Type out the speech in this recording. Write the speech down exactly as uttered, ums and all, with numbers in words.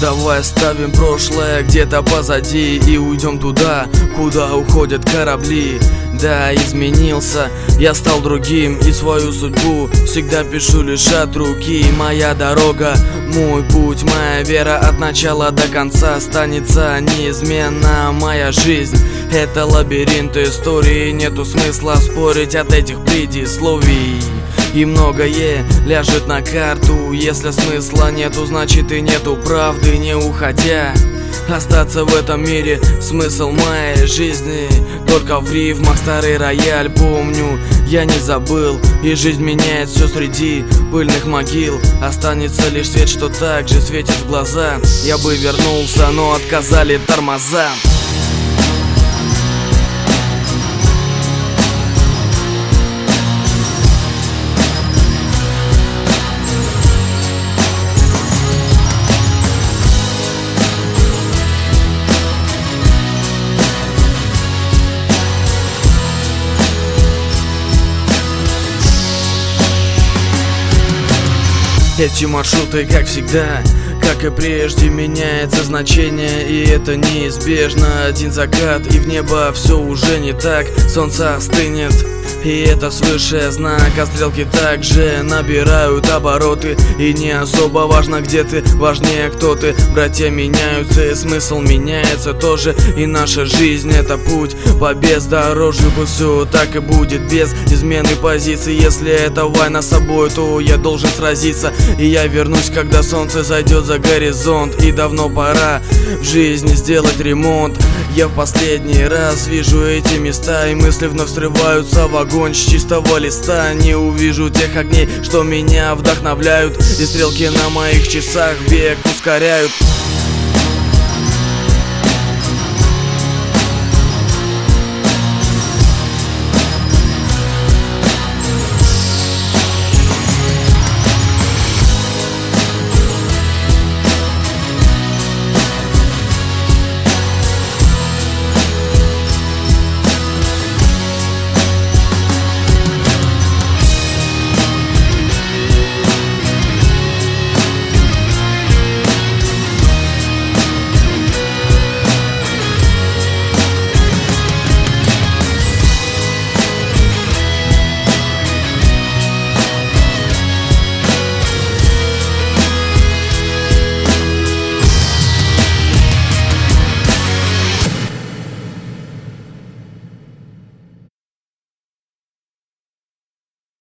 Давай оставим прошлое где-то позади и уйдем туда, куда уходят корабли. Да, изменился, я стал другим, и свою судьбу всегда пишу лишь от руки. Моя дорога, мой путь, моя вера от начала до конца останется неизменна. Моя жизнь — это лабиринт истории, нету смысла спорить от этих предисловий. И многое ляжет на карту. Если смысла нету, значит и нету правды. Не уходя, остаться в этом мире — смысл моей жизни. Только в рифмах старый рояль помню, я не забыл. И жизнь меняет все среди пыльных могил. Останется лишь свет, что так же светит в глаза. Я бы вернулся, но отказали тормоза. Эти маршруты, как всегда, как и прежде, меняется значение, и это неизбежно. Один закат, и в небо все уже не так. Солнце остынет, и это свыше знак. А стрелки также набирают обороты, и не особо важно, где ты, важнее, кто ты. Братья меняются, и смысл меняется тоже. И наша жизнь — это путь по бездорожью. Пусть все так и будет, без измены позиции. Если это война с собой, то я должен сразиться. И я вернусь, когда солнце зайдет за горизонт. И давно пора в жизни сделать ремонт. Я в последний раз вижу эти места, и мысли вновь срываются в огонь с чистого листа. Не увижу тех огней, что меня вдохновляют, и стрелки на моих часах бег ускоряют.